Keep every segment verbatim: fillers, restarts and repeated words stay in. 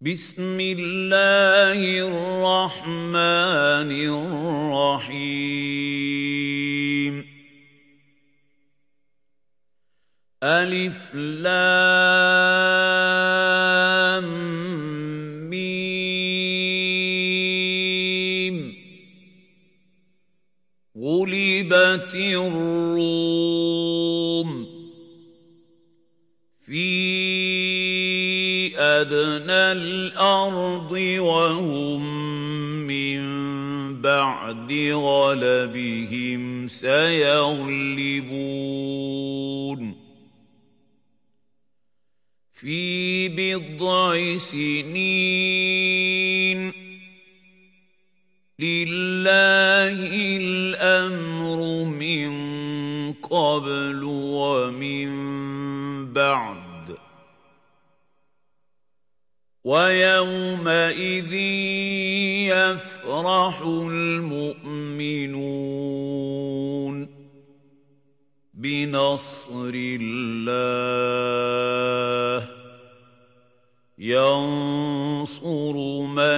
بسم الله الرحمن الرحيم ألف لام ميم غلبت الروم في أدنى الأرض وهم من بعد غلبهم سيغلبون في بضع سنين لله الأمر من قبل ومن بعد ويومئذ يفرح المؤمنون بنصر الله ينصر من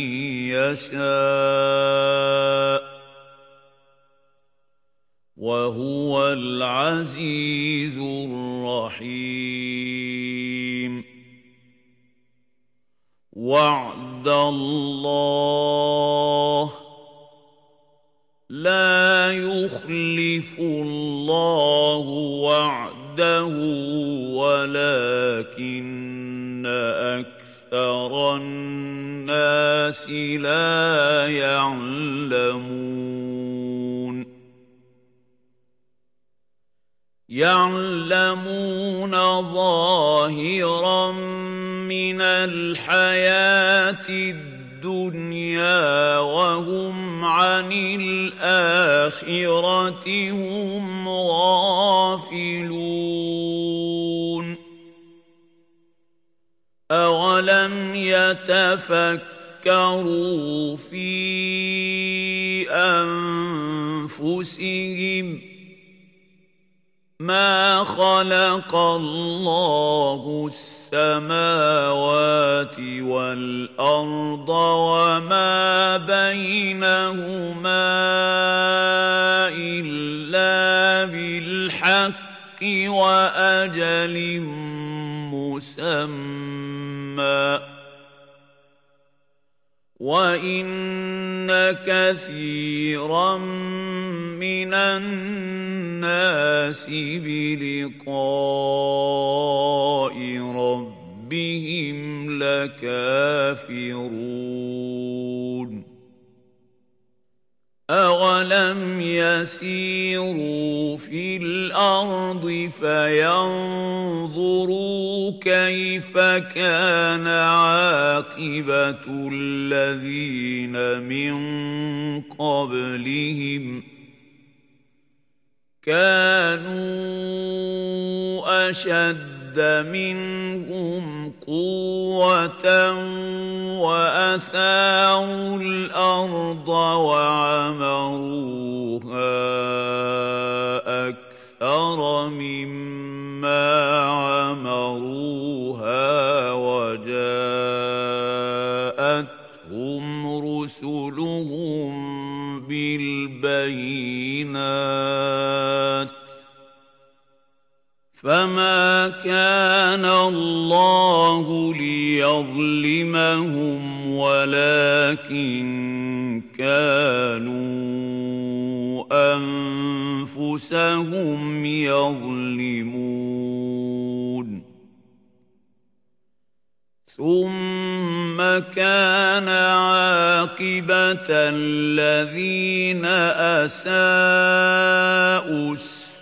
يشاء وهو العزيز الرحيم وعد الله لا يخلف الله وعده ولكن أكثر الناس لا يعلمون يعلمون ظاهرا من الحياة الدنيا وهم عن الآخرة هم غافلون أولم يتفكروا في أنفسهم ما خلق الله السماوات والأرض وما بينهما إلا بالحق وأجل مسمى وَإِنَّ كَثِيرًا مِنَ النَّاسِ بِلِقَاءِ رَبِّهِمْ لَكَافِرُونَ أَوَلَمْ يَسِيرُوا فِي الْأَرْضِ فَيَنظُرُوا كَيْفَ كَانَ عَاقِبَةُ الَّذِينَ مِن قَبْلِهِمْ كَانُوا أَشَدَّ منهم قوة وأثاروا الأرض وعمروها أكثر مما عمروها وجاءتهم رسلهم بالبينات فما كان الله ليظلمهم ولكن كانوا أنفسهم يظلمون ثم كان عاقبة الذين أساءوا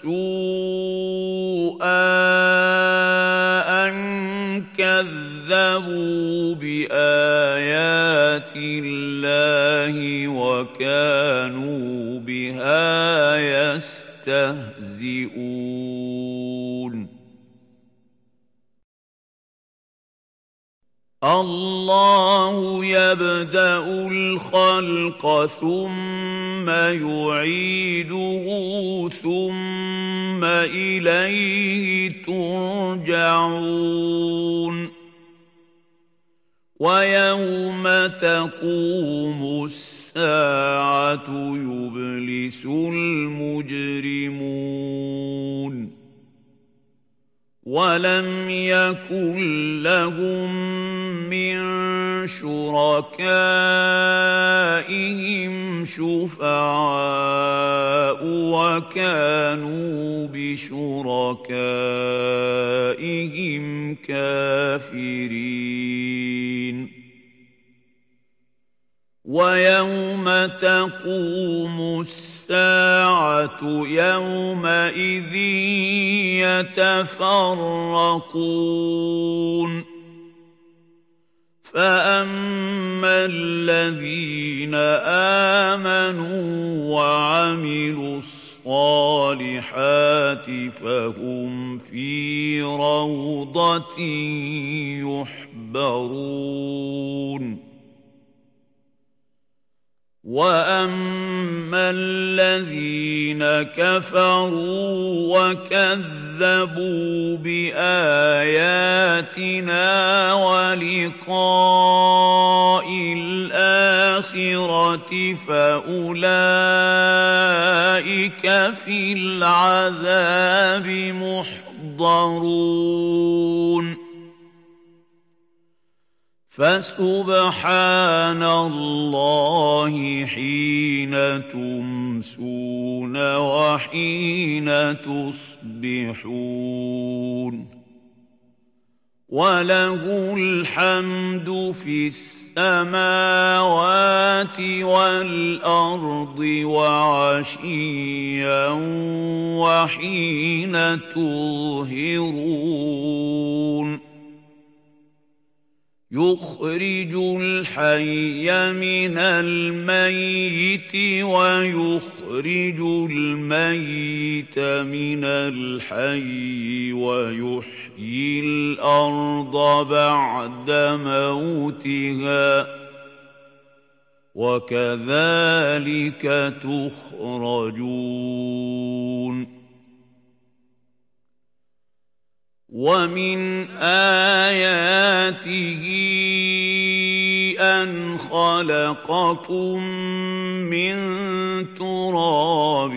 السوء أن كذبوا بآيات الله وكانوا بها يستهزئون الله يبدأ الخلق ثم يعيده ثم إليه ترجعون ويوم تقوم الساعة يبلس المجرمون ولم يكن لهم من شركائهم شفعاء وكانوا بشركائهم كافرين ويوم تقوم الساعة يومئذ يتفرقون فأما الذين آمنوا وعملوا الصالحات فهم في روضة يحبرون وأما الذين كفروا وكذبوا بآياتنا ولقاء الآخرة فأولئك في العذاب محضرون فسبحان الله حين تمسون وحين تصبحون وله الحمد في السماوات والأرض وعشيا وحين تظهرون يخرج الحي من الميت ويخرج الميت من الحي ويحيي الأرض بعد موتها وكذلك تخرجون ومن آياته أن خلقكم من تراب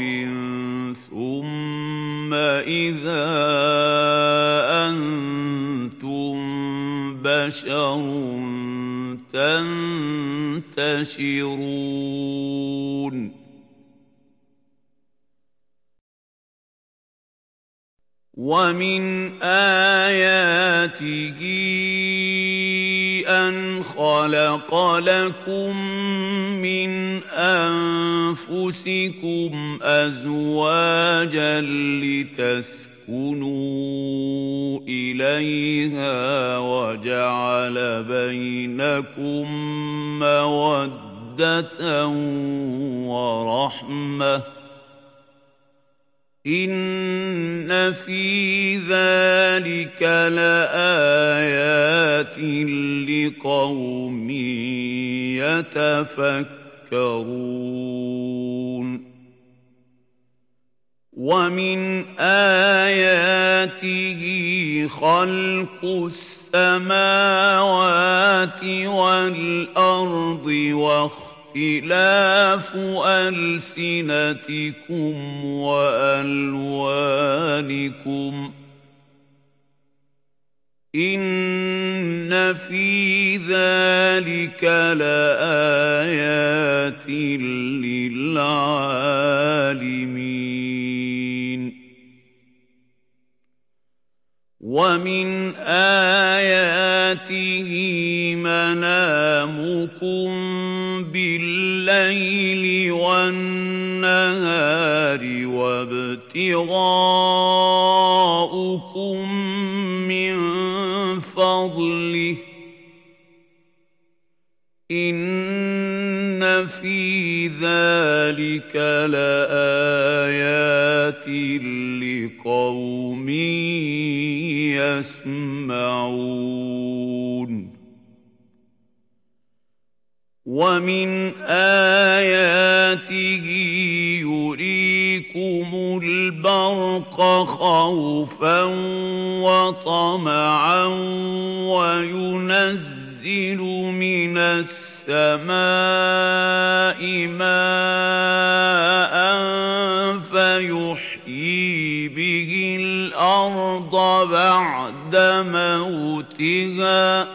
ثم إذا أنتم بشر تنتشرون ومن آياته أن خلق لكم من أنفسكم أزواجا لتسكنوا إليها وجعل بينكم مودة ورحمة إن في ذلك لآيات لقوم يتفكرون ومن آياته خلق السماوات والأرض واختلاف اختلاف ألسنتكم وألوانكم إن في ذلك لآيات للعالمين ومن آياته منامكم بالليل والنهار وابتغاؤكم من فضله إن في ذلك لآيات لقوم يسمعون ومن آياته يريكم البرق خوفا وطمعا وينزل يُنَزِّلُ مِنَ السَّمَاءِ مَاءً فَيُحْيِي بِهِ الْأَرْضَ بَعْدَ مَوْتِهَا ۚ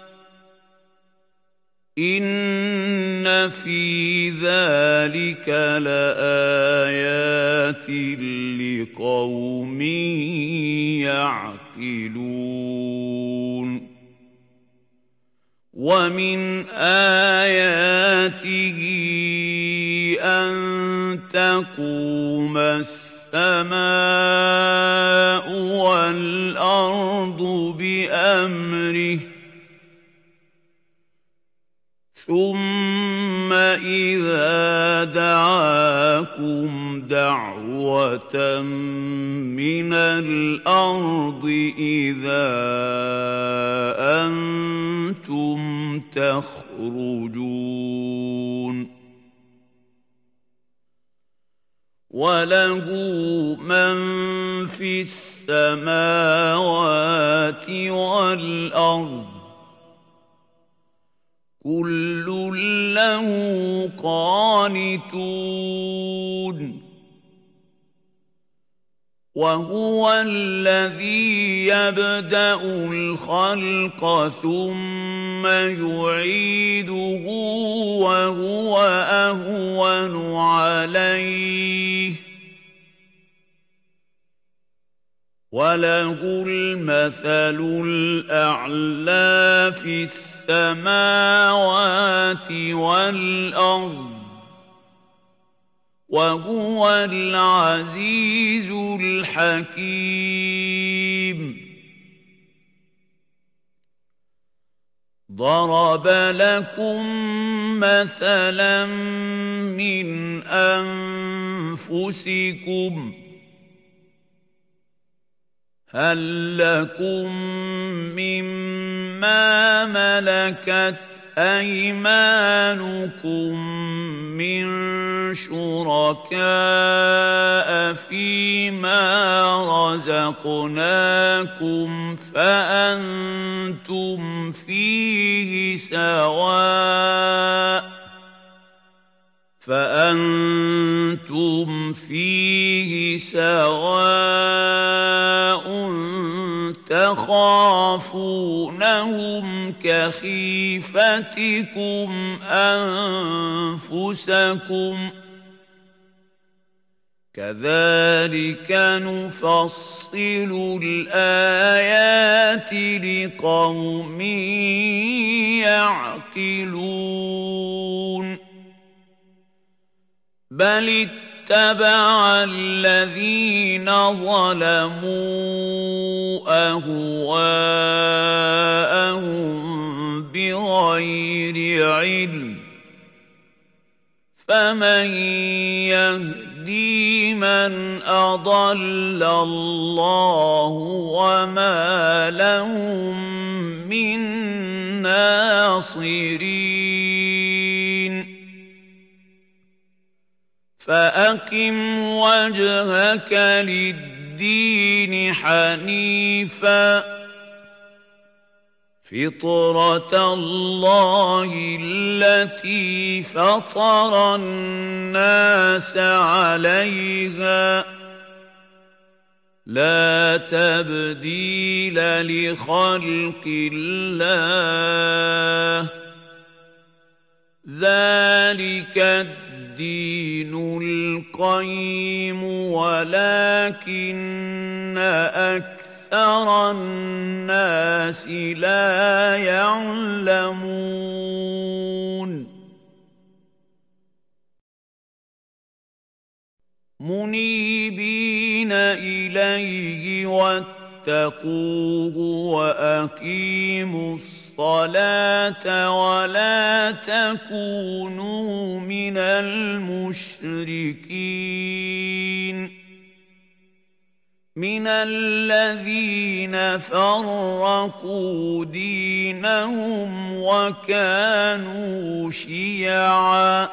إِنَّ فِي ذَلِكَ لَآيَاتٍ لِقَوْمٍ يَعْقِلُونَ وَمِنْ آيَاتِهِ أَن تَقُومَ السَّمَاءُ وَالْأَرْضُ بِأَمْرِهِ ثُمَّ إِذَا دَعَاكُمْ دَعْوَةً مِّنَ الْأَرْضِ إِذَا أَنتُمْ تَخْرُجُونَ وَلَهُ مَن فِي السَّمَاوَاتِ وَالْأَرْضِ كُلٌّ لَّهُ قَانِتُونَ وَهُوَ الَّذِي يَبْدَأُ الْخَلْقَ ثُمَّ يُعِيدُهُ وَهُوَ أَهْوَنُ عَلَيْهِ ۖ وَلَهُ الْمَثَلُ الْأَعْلَىٰ فِي السَّمَاوَاتِ وَالْأَرْضِ ۖ وَهُوَ الْعَزِيزُ الْحَكِيمُ ضَرَبَ لَكُم مَّثَلًا مِّنْ أَنفُسِكُمْ ۖ هَل لَّكُم مِّمَّا مَلَكَتْ أَيْمَانُكُم مِّن شُرَكَاءَ فِيمَا رَزَقْنَاكُمْ فَأَنتُمْ فِيهِ سَوَاءٌ فأنتم فيه سواء تخافونهم كخيفتكم أنفسكم كذلك نفصل الآيات لقوم يعقلون بل اتبع الذين ظلموا أهواءهم بغير علم فمن يهدي من أضل الله وما لهم من ناصرين فأقم وجهك للدين حنيفا فطرة الله التي فطر الناس عليها لا تبديل لخلق الله ذلك الدين القيم ولكن أكثر الناس لا يعلمون منيبين إليه واتقوه وأقيموا الصلاة ولا تكونوا من المشركين من الذين فرقوا دينهم وكانوا شيعا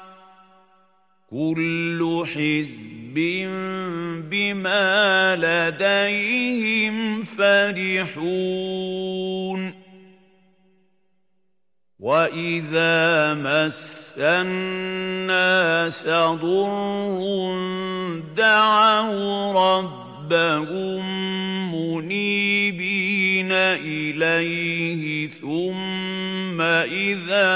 كل حزب بما لديهم فرحون وَإِذَا مَسَّ النَّاسَ ضُرٌّ دَعَوْا رَبَّهُم مُّنِيبِينَ إِلَيْهِ ثُمَّ إِذَا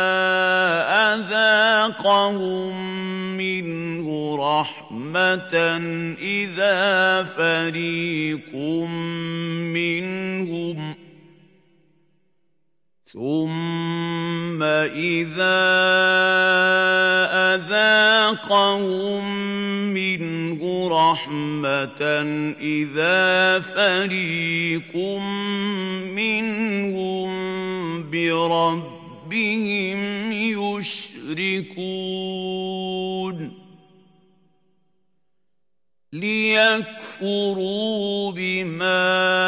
أَذَاقَهُم مِّنْهُ رَحْمَةً إِذَا فَرِيقٌ مِّنْهُمْ ثُمَّ إِذَا أَذَاقَهُم مِّنْهُ رَحْمَةً إِذَا فَرِيقٌ مِّنْهُم بِرَبِّهِمْ يُشْرِكُونَ لِيَكْفُرُوا بِمَا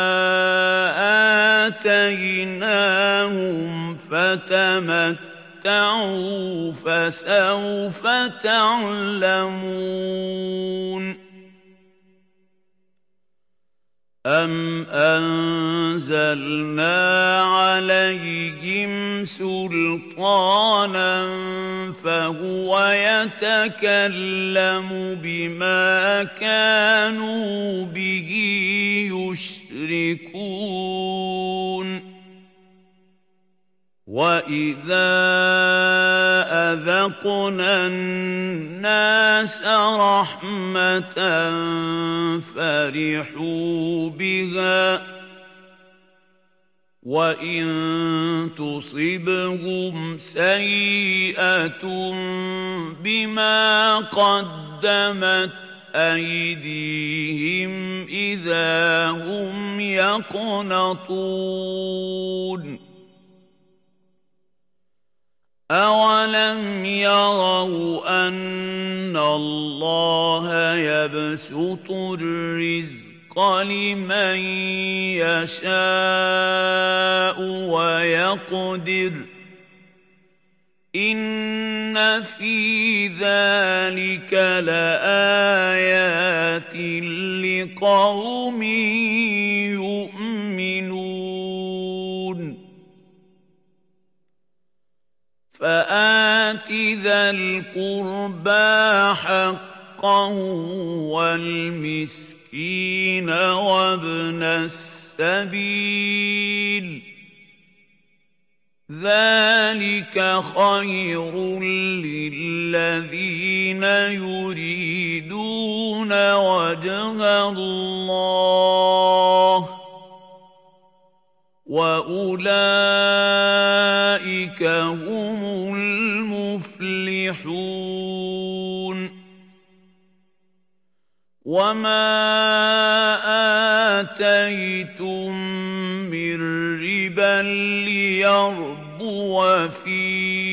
آتَيْنَاهُمْ فَتَمَتَّعُوا فَسَوْفَ تَعْلَمُونَ أَمْ أَنزَلْنَا عَلَيْهِمْ سُلْطَانًا فَهُوَ يَتَكَلَّمُ بِمَا كَانُوا بِهِ يُشْرِكُونَ وَإِذَا أَذَقْنَا النَّاسَ رَحْمَةً فَرِحُوا بِهَا وَإِن تُصِبْهُمْ سَيِّئَةٌ بِمَا قَدَّمَتْ أَيْدِيهِمْ إِذَا هُمْ يَقْنَطُونَ أَوَلَمْ يَرَوْا أَنَّ اللَّهَ يَبْسُطُ الرِّزْقَ لِمَن يَشَاءُ وَيَقْدِرُ إِنَّ فِي ذَلِكَ لَآيَاتٍ لِقَوْمٍ يُؤْمِنُونَ فَآتِ ذَا الْقُرْبَىٰ حَقَّهُ وَالْمِسْكِينَ وَابْنَ السَّبِيلِ ذَلِكَ خَيْرٌ لِّلَّذِينَ يُرِيدُونَ وَجْهَ اللَّهِ وَأُولَٰئِكَ هُمُ الْمُفْلِحُونَ وَمَا آتَيْتُم مِّن رِّبًا لِّيَرْبُوَ فِي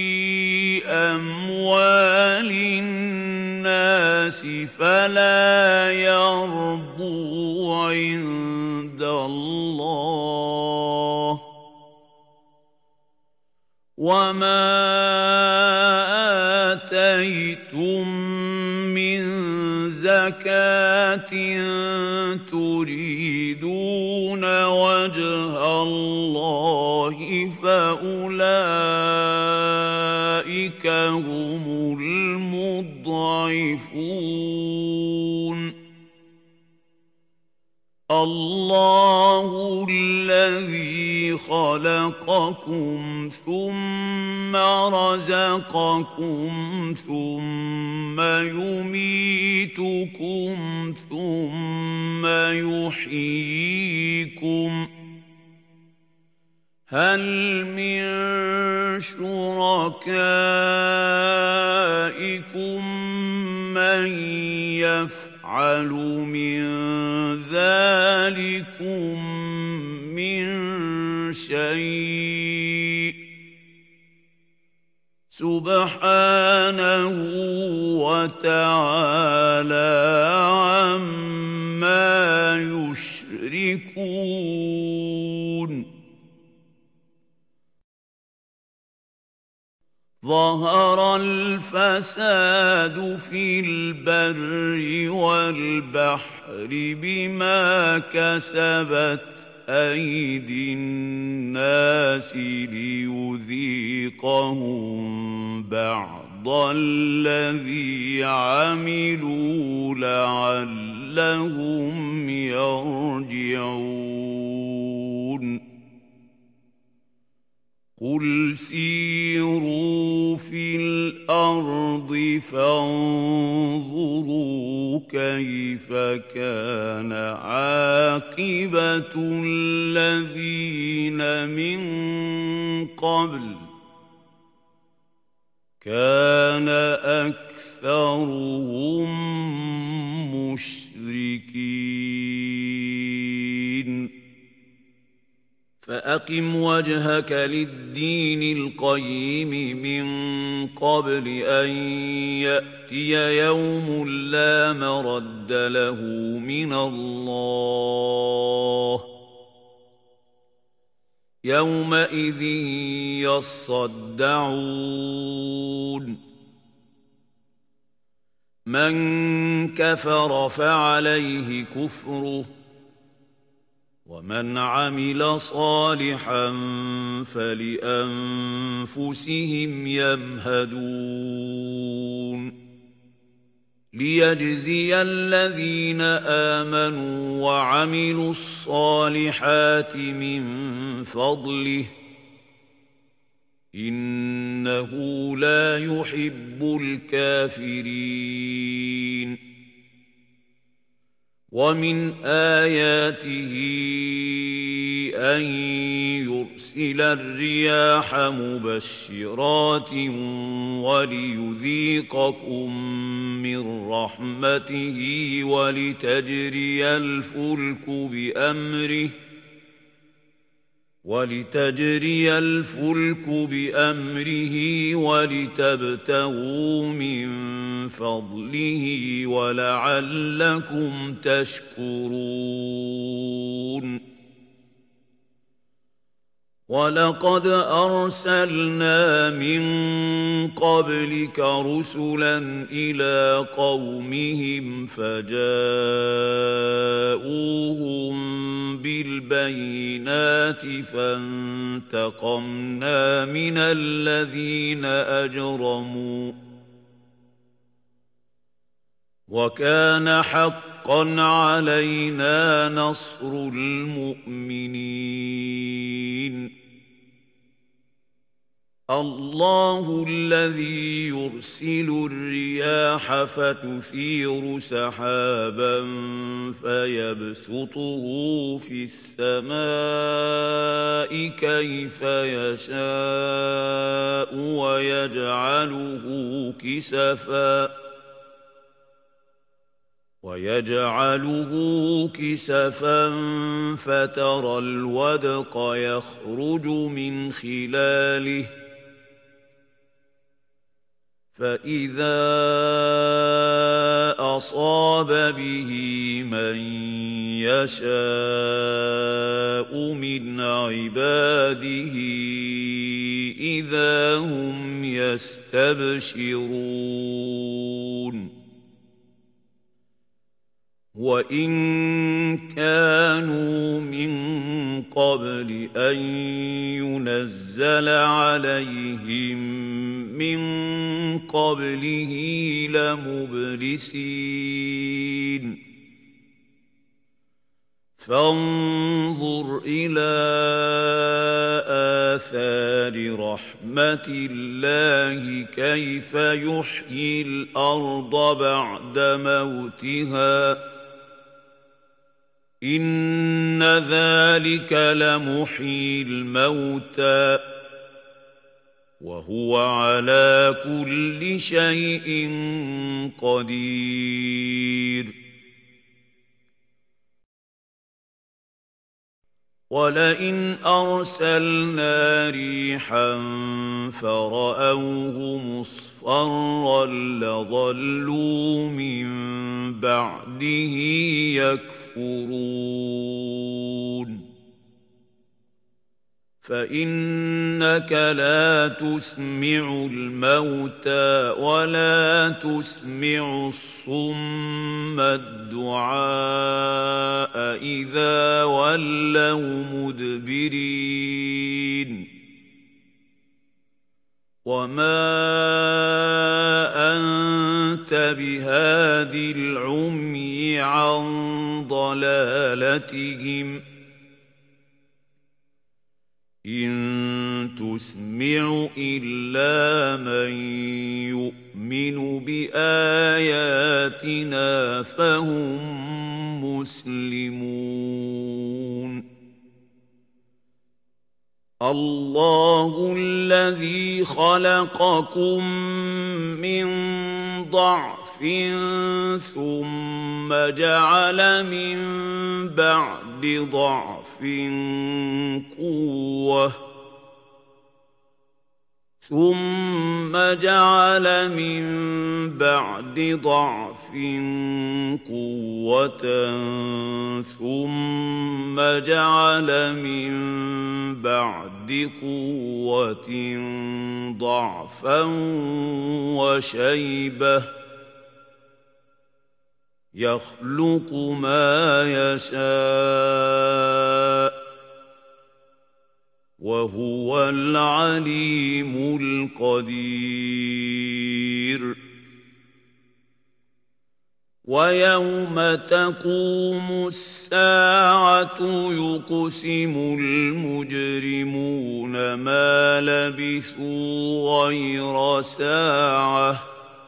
أَمْوَالِ النَّاسِ فَلَا يَرْبُو عِندَ اللَّهِ وَمَا آتَيْتُم مِّن زَكَاةٍ تُرِيدُونَ وَجْهَ اللَّهِ فَأُولَٰئِكَ هُمُ الْمُضْعِفُونَ اللَّهُ الَّذِي خَلَقَكُمْ ثُمَّ رَزَقَكُمْ ثُمَّ يُمِيتُكُمْ ثُمَّ يُحْيِيكُمْ هَلْ مِن شُرَكَائِكُم مَّن يَفْعَلُ مِن ذَٰلِكُم مِّن شَيْءٍ سُبْحَانَهُ وَتَعَالَىٰ عَمَّا يُشْرِكُونَ ظَهَرَ الْفَسَادُ فِي الْبَرِّ وَالْبَحْرِ بِمَا كَسَبَتْ أَيْدِي النَّاسِ لِيُذِيقَهُم بَعْضَ الَّذِي عَمِلُوا لَعَلَّهُمْ يَرْجِعُونَ قُلْ سِيرُوا فِي الْأَرْضِ فَانظُرُوا كَيْفَ كَانَ عَاقِبَةُ الَّذِينَ مِن قَبْلُ كَانَ أَكْثَرُهُم مُشْرِكِينَ فَأَقِمْ وَجْهَكَ لِلدِّينِ الْقَيِّمِ مِنْ قَبْلِ أَنْ يَأْتِيَ يَوْمٌ لَا مَرَدَّ لَهُ مِنَ اللَّهِ يَوْمَئِذٍ يَصَّدَّعُونَ مَنْ كَفَرَ فَعَلَيْهِ كُفْرُهُ وَمَنْ عَمِلَ صَالِحًا فَلِأَنفُسِهِمْ يَمْهَدُونَ لِيَجْزِيَ الَّذِينَ آمَنُوا وَعَمِلُوا الصَّالِحَاتِ مِنْ فَضْلِهِ إِنَّهُ لَا يُحِبُّ الْكَافِرِينَ وَمِنْ آيَاتِهِ أَنْ يُرْسِلَ الرِّيَاحَ مُبَشِّرَاتٍ وَلِيُذِيقَكُم مِّن رَّحْمَتِهِ وَلِتَجْرِيَ الْفُلْكُ بِأَمْرِهِ وَلِتَجْرِيَ الْفُلْكُ بِأَمْرِهِ وَلِتَبْتَغُوا مِن فَضْلِهِ وَلَعَلَّكُمْ تَشْكُرُونَ وَلَقَدْ أَرْسَلْنَا مِن قَبْلِكَ رُسُلًا إِلَىٰ قَوْمِهِمْ فَجَاءُوهُم بِالْبَيِّنَاتِ فَانتَقَمْنَا مِنَ الَّذِينَ أَجْرَمُوا وَكَانَ حَقًّا عَلَيْنَا نَصْرُ الْمُؤْمِنِينَ اللَّهُ الَّذِي يُرْسِلُ الرِّيَاحَ فَتُثِيرُ سَحَابًا فَيَبْسُطُهُ فِي السَّمَاءِ كَيْفَ يَشَاءُ وَيَجْعَلُهُ كِسَفًا وَيَجْعَلُهُ كِسَفًا فَتَرَى الْوَدْقَ يَخْرُجُ مِنْ خِلَالِهِ فَإِذَا أَصَابَ بِهِ مَن يَشَاءُ مِنْ عِبَادِهِ إِذَا هُمْ يَسْتَبْشِرُونَ وَإِن كَانُوا مِن قَبْلِ أَن يُنَزَّلَ عَلَيْهِم مِّن قَبْلِهِ لَمُبْلِسِينَ فَانظُرْ إِلَىٰ آثَارِ رَحْمَةِ اللَّهِ كَيْفَ يُحْيِي الْأَرْضَ بَعْدَ مَوْتِهَا ۚ إِنَّ ذَلِكَ لَمُحْيِي الْمَوْتَىٰ ۖ وَهُوَ عَلَىٰ كُلِّ شَيْءٍ قَدِيرٌ وَلَئِنْ أَرْسَلْنَا رِيحًا فَرَأَوْهُ مُصْفَرًّا لَّظَلُّوا مِن فإنك لا تسمع الموتى ولا تسمع الصم الدعاء إذا ولوا مدبرين وما أنت بهاد العمي عن ضلالتهم إن تسمع إلا من يؤمن بآياتنا فهم مسلمون الله الذي خلقكم من ضعف ثم جعل من بعد ضعف قوة ثم جعل من بعد ضعف قوة ثم جعل من بعد قوة ضعفا وشيبة يخلق ما يشاء وهو العليم القدير ويوم تقوم الساعة يقسم المجرمون ما لبثوا غير ساعة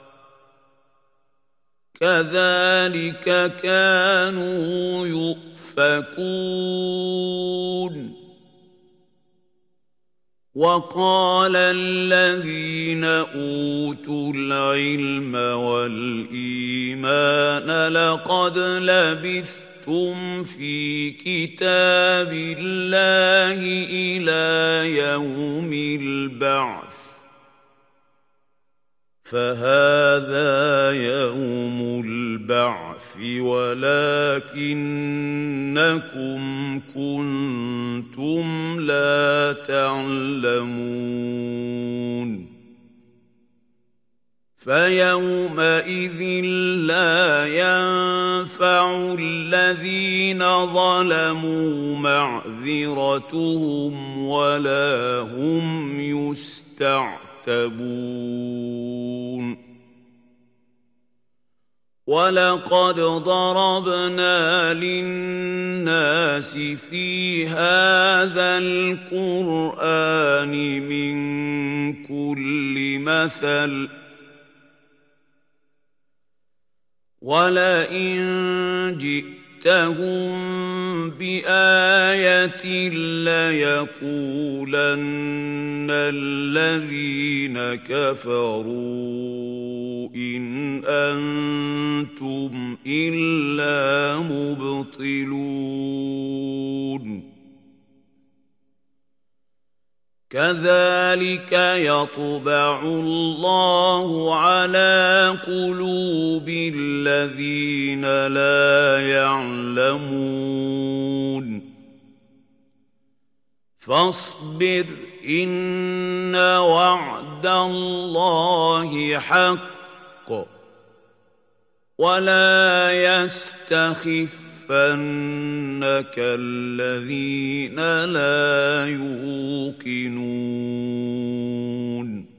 كذلك كانوا يؤفكون وقال الذين أوتوا العلم والإيمان لقد لبثتم في كتاب الله إلى يوم البعث فهذا يوم البعث ولكنكم كنتم لا تعلمون فيومئذ لا ينفع الذين ظلموا معذرتهم ولا هم يستعتبون ولقد ضربنا للناس في هذا القرآن من كل مثل ولئن جئتهم بآية ليقولن الذين كفروا إن أنتم إلا مبطلون كذلك يطبع الله على قلوب الذين لا يعلمون فاصبر إن وعد الله حق ولا يستخفنك الذين لا يوقنون